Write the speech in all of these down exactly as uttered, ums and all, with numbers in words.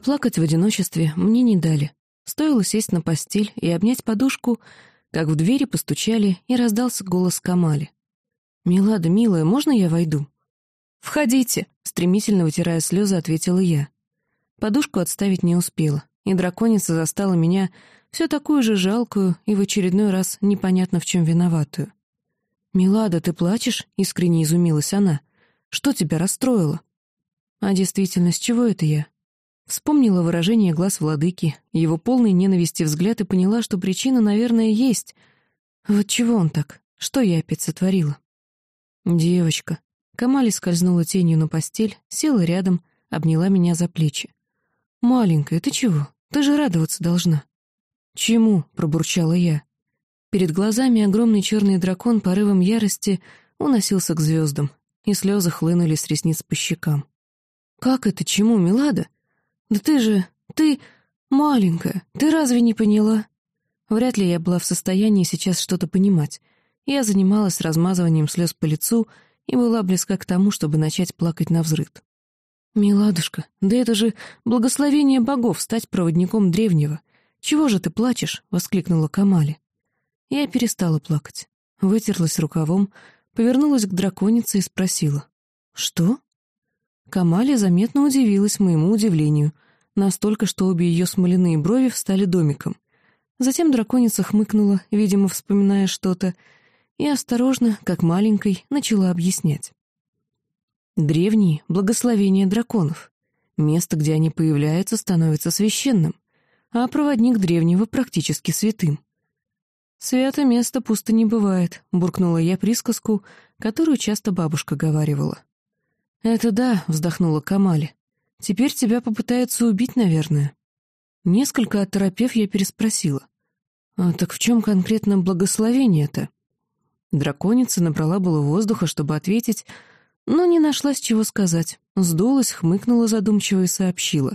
Поплакать в одиночестве мне не дали. Стоило сесть на постель и обнять подушку, как в двери постучали, и раздался голос Камали. «Милада, милая, можно я войду?» «Входите», — стремительно вытирая слезы, ответила я. Подушку отставить не успела, и драконица застала меня все такую же жалкую и в очередной раз непонятно в чем виноватую. «Милада, ты плачешь?» — искренне изумилась она. «Что тебя расстроило?» А действительно, с чего это я? Вспомнила выражение глаз владыки, его полный ненависти взгляд и поняла, что причина, наверное, есть. Вот чего он так? Что я опять сотворила? «Девочка». Камали скользнула тенью на постель, села рядом, обняла меня за плечи. «Маленькая, ты чего? Ты же радоваться должна». «Чему?» — пробурчала я. Перед глазами огромный черный дракон порывом ярости уносился к звездам, и слезы хлынули с ресниц по щекам. «Как это чему, Милада? Да ты же... ты... маленькая, ты разве не поняла?» Вряд ли я была в состоянии сейчас что-то понимать. Я занималась размазыванием слез по лицу и была близка к тому, чтобы начать плакать навзрыд. «Миладушка, да это же благословение богов стать проводником древнего. Чего же ты плачешь?» — воскликнула Камали. Я перестала плакать, вытерлась рукавом, повернулась к драконице и спросила. «Что?» Камали заметно удивилась моему удивлению, настолько, что обе ее смоляные брови встали домиком. Затем драконица хмыкнула, видимо, вспоминая что-то, и осторожно, как маленькой, начала объяснять. Древние — благословение драконов. Место, где они появляются, становится священным, а проводник древнего практически святым. «Свято место пусто не бывает», — буркнула я присказку, которую часто бабушка говаривала. «Это да», — вздохнула Камали. «Теперь тебя попытаются убить, наверное». Несколько оторопев, я переспросила. «А так в чем конкретно благословение-то?» Драконица набрала было воздуха, чтобы ответить, но не нашла с чего сказать. Сдулась, хмыкнула задумчиво и сообщила.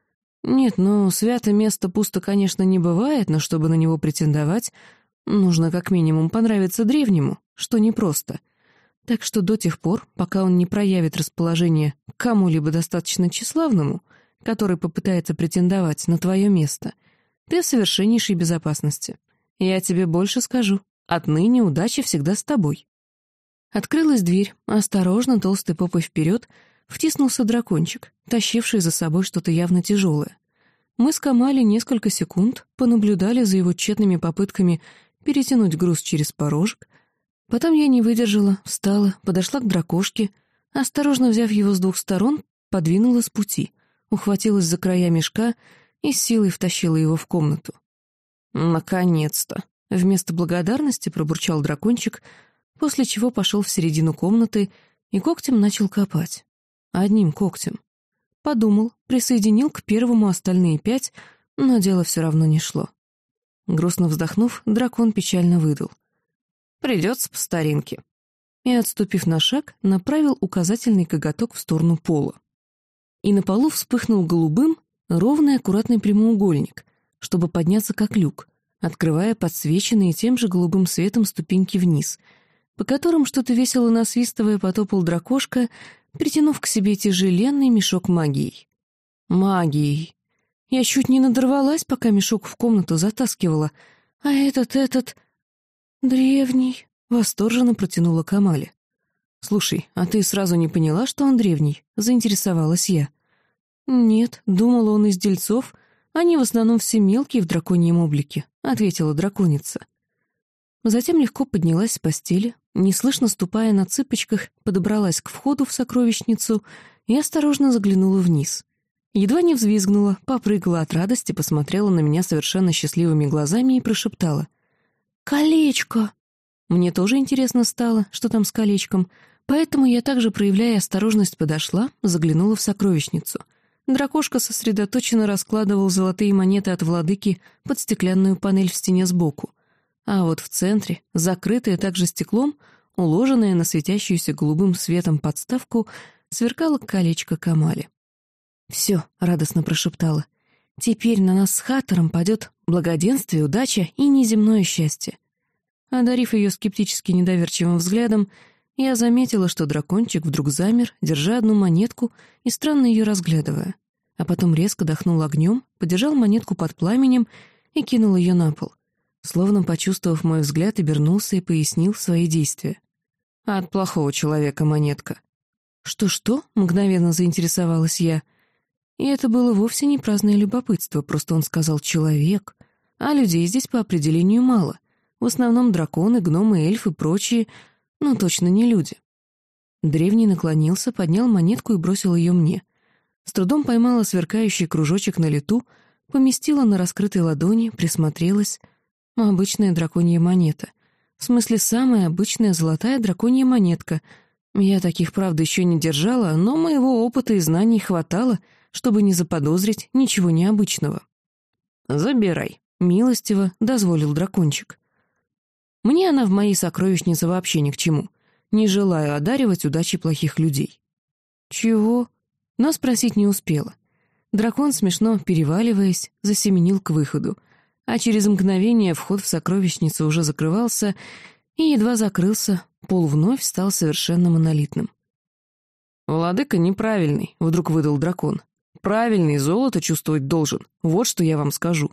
«Нет, ну, свято место пусто, конечно, не бывает, но чтобы на него претендовать, нужно как минимум понравиться древнему, что непросто. Так что до тех пор, пока он не проявит расположение к кому-либо достаточно тщеславному, который попытается претендовать на твое место, ты в совершеннейшей безопасности. Я тебе больше скажу. Отныне удача всегда с тобой». Открылась дверь, осторожно, толстой попой вперед, втиснулся дракончик, тащивший за собой что-то явно тяжелое. Мы с Камали несколько секунд понаблюдали за его тщетными попытками перетянуть груз через порожек. Потом я не выдержала, встала, подошла к дракошке, осторожно взяв его с двух сторон, подвинула с пути, ухватилась за края мешка и с силой втащила его в комнату. «Наконец-то!» — вместо благодарности пробурчал дракончик, после чего пошел в середину комнаты и когтем начал копать. Одним когтем. Подумал, присоединил к первому остальные пять, но дело все равно не шло. Грустно вздохнув, дракон печально выдал. «Придется по старинке». И, отступив на шаг, направил указательный коготок в сторону пола. И на полу вспыхнул голубым ровный аккуратный прямоугольник, чтобы подняться как люк, открывая подсвеченные тем же голубым светом ступеньки вниз, по которым, что-то весело насвистывая, потопал дракошка, притянув к себе тяжеленный мешок магией. Магией. Я чуть не надорвалась, пока мешок в комнату затаскивала, а этот, этот... «Древний», — восторженно протянула Камали. «Слушай, а ты сразу не поняла, что он древний?» — заинтересовалась я. «Нет, думала, он из дельцов. Они в основном все мелкие в драконьем облике», — ответила драконица. Затем легко поднялась с постели, неслышно ступая на цыпочках, подобралась к входу в сокровищницу и осторожно заглянула вниз. Едва не взвизгнула, попрыгала от радости, посмотрела на меня совершенно счастливыми глазами и прошептала. «Колечко!» Мне тоже интересно стало, что там с колечком, поэтому я также, проявляя осторожность, подошла, заглянула в сокровищницу. Дракошка сосредоточенно раскладывал золотые монеты от владыки под стеклянную панель в стене сбоку. А вот в центре, закрытая также стеклом, уложенная на светящуюся голубым светом подставку, сверкало колечко Камали. «Все», — радостно прошептала, — «теперь на нас с Хаттером падет благоденствие, удача и неземное счастье». Одарив ее скептически недоверчивым взглядом, я заметила, что дракончик вдруг замер, держа одну монетку и странно ее разглядывая. а потом резко дохнул огнем, подержал монетку под пламенем и кинул ее на пол. Словно почувствовав мой взгляд, обернулся и пояснил свои действия. «От плохого человека монетка». «Что-что?» — мгновенно заинтересовалась я. И это было вовсе не праздное любопытство, просто он сказал «человек», а людей здесь по определению мало. В основном драконы, гномы, эльфы и прочие, но точно не люди. Древний наклонился, поднял монетку и бросил ее мне. С трудом поймала сверкающий кружочек на лету, поместила на раскрытой ладони, присмотрелась. Обычная драконья монета. В смысле, самая обычная золотая драконья монетка. Я таких, правда, еще не держала, но моего опыта и знаний хватало, чтобы не заподозрить ничего необычного. «Забирай», — милостиво дозволил дракончик. Мне она в моей сокровищнице вообще ни к чему. Не желаю одаривать удачей плохих людей. «Чего?» Но спросить не успела. Дракон, смешно переваливаясь, засеменил к выходу, а через мгновение вход в сокровищницу уже закрывался, и едва закрылся, пол вновь стал совершенно монолитным. «Владыка неправильный», — вдруг выдал дракон. «Правильный золото чувствовать должен, вот что я вам скажу».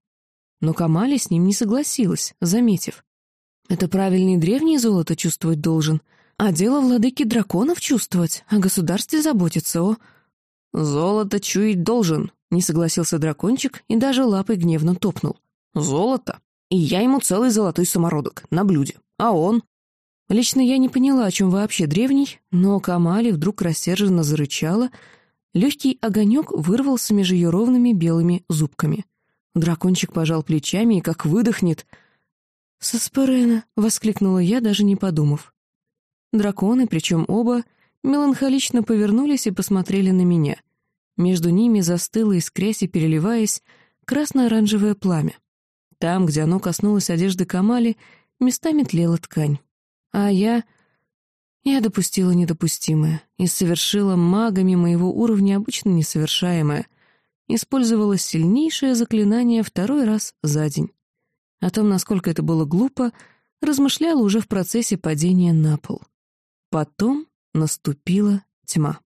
Но Камали с ним не согласилась, заметив. «Это правильный древний золото чувствовать должен, а дело владыки драконов чувствовать, о государстве заботиться, о...» «Золото чуять должен», — не согласился дракончик и даже лапой гневно топнул. «Золото? И я ему целый золотой самородок на блюде. А он...» Лично я не поняла, о чем вообще древний, но Камали вдруг рассерженно зарычала. Легкий огонек вырвался между ее ровными белыми зубками. Дракончик пожал плечами и как выдохнет. «Саспарена!» — воскликнула я, даже не подумав. Драконы, причем оба, меланхолично повернулись и посмотрели на меня. Между ними застыло, искрясь и переливаясь, красно-оранжевое пламя. Там, где оно коснулось одежды Камали, местами тлела ткань. А я... Я допустила недопустимое и совершила магами моего уровня обычно несовершаемое. Использовала сильнейшее заклинание второй раз за день. О том, насколько это было глупо, размышляла уже в процессе падения на пол. Потом наступила тьма.